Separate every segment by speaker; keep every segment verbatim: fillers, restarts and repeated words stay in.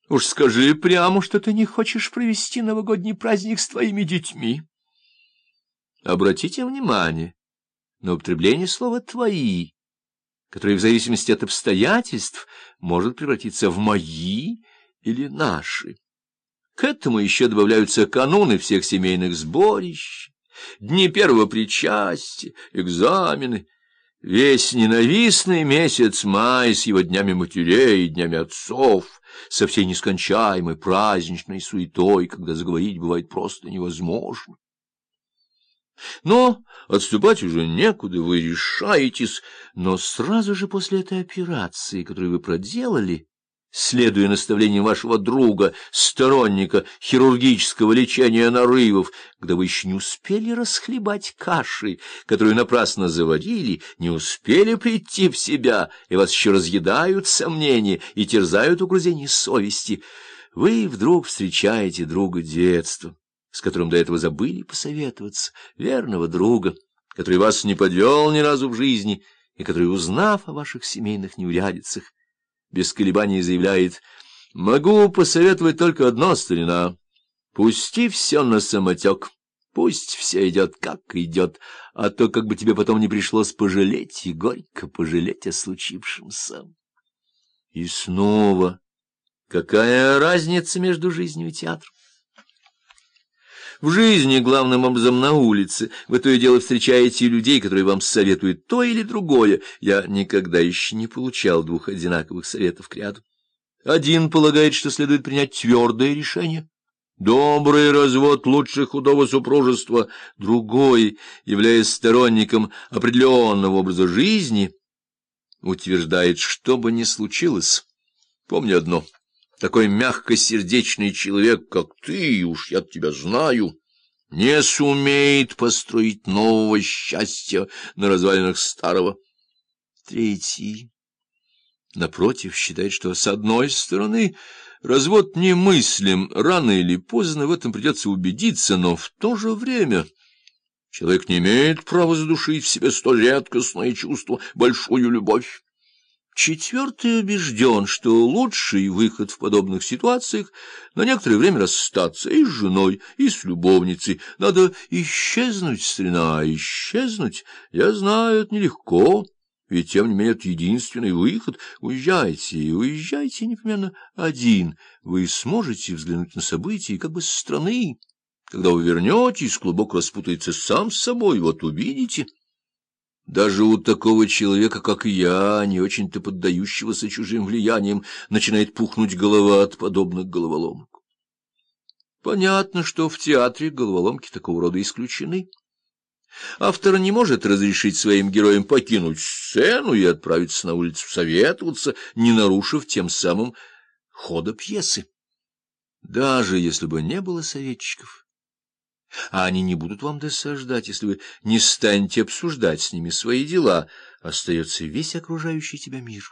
Speaker 1: Уж скажи прямо, что ты не хочешь провести новогодний праздник с твоими детьми. Обратите внимание на употребление слова «твои», которое в зависимости от обстоятельств может превратиться в «мои» или «наши». К этому еще добавляются кануны всех семейных сборищ, дни первого причастия, экзамены. Весь ненавистный месяц май с его днями матерей и днями отцов, со всей нескончаемой праздничной суетой, когда заговорить бывает просто невозможно. Но отступать уже некуда, вы решаетесь, но сразу же после этой операции, которую вы проделали, следуя наставлениям вашего друга, сторонника хирургического лечения нарывов, когда вы еще не успели расхлебать каши, которую напрасно заварили, не успели прийти в себя, и вас еще разъедают сомнения и терзают угрызения совести, вы вдруг встречаете друга детства, с которым до этого забыли посоветоваться, верного друга, который вас не подвел ни разу в жизни, и который, узнав о ваших семейных неурядицах, без колебаний заявляет: «Могу посоветовать только одно, старина. Пусти все на самотек, пусть все идет, как идет, а то как бы тебе потом не пришлось пожалеть и горько пожалеть о случившемся». И снова, какая разница между жизнью и театром? В жизни, главным образом на улице, вы то и дело встречаете людей, которые вам советуют то или другое. Я никогда еще не получал двух одинаковых советов к ряду. Один полагает, что следует принять твердое решение. Добрый развод лучше худого супружества. Другой, являясь сторонником определенного образа жизни, утверждает, что бы ни случилось, помни одно: такой мягкосердечный человек, как ты, уж я тебя знаю, не сумеет построить нового счастья на развалинах старого. Третий, напротив, считает, что, с одной стороны, развод немыслим, рано или поздно в этом придется убедиться, но в то же время человек не имеет права задушить в себе столь редкостное чувство, большую любовь. Четвертый убежден, что лучший выход в подобных ситуациях — на некоторое время расстаться и с женой, и с любовницей. Надо исчезнуть, старина, исчезнуть. Я знаю, это нелегко, ведь тем не менее это единственный выход. Уезжайте, и уезжайте непременно один. Вы сможете взглянуть на события как бы со стороны. Когда вы вернетесь, клубок распутается сам с собой, вот увидите. Даже у такого человека, как я, не очень-то поддающегося чужим влияниям, начинает пухнуть голова от подобных головоломок. Понятно, что в театре головоломки такого рода исключены. Автор не может разрешить своим героям покинуть сцену и отправиться на улицу советоваться, не нарушив тем самым хода пьесы. Даже если бы не было советчиков, а они не будут вам досаждать, если вы не станете обсуждать с ними свои дела, остается весь окружающий тебя мир.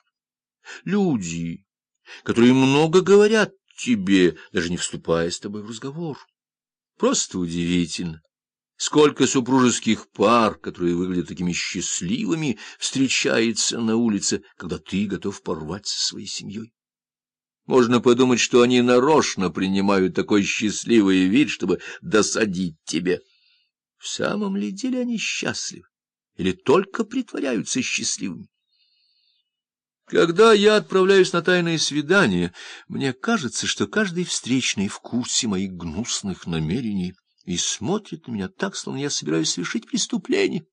Speaker 1: Люди, которые много говорят тебе, даже не вступая с тобой в разговор. Просто удивительно, сколько супружеских пар, которые выглядят такими счастливыми, встречается на улице, когда ты готов порвать со своей семьей. Можно подумать, что они нарочно принимают такой счастливый вид, чтобы досадить тебе. В самом ли деле они счастливы? Или только притворяются счастливыми? Когда я отправляюсь на тайные свидания, мне кажется, что каждый встречный в курсе моих гнусных намерений и смотрит на меня так, словно я собираюсь совершить преступление.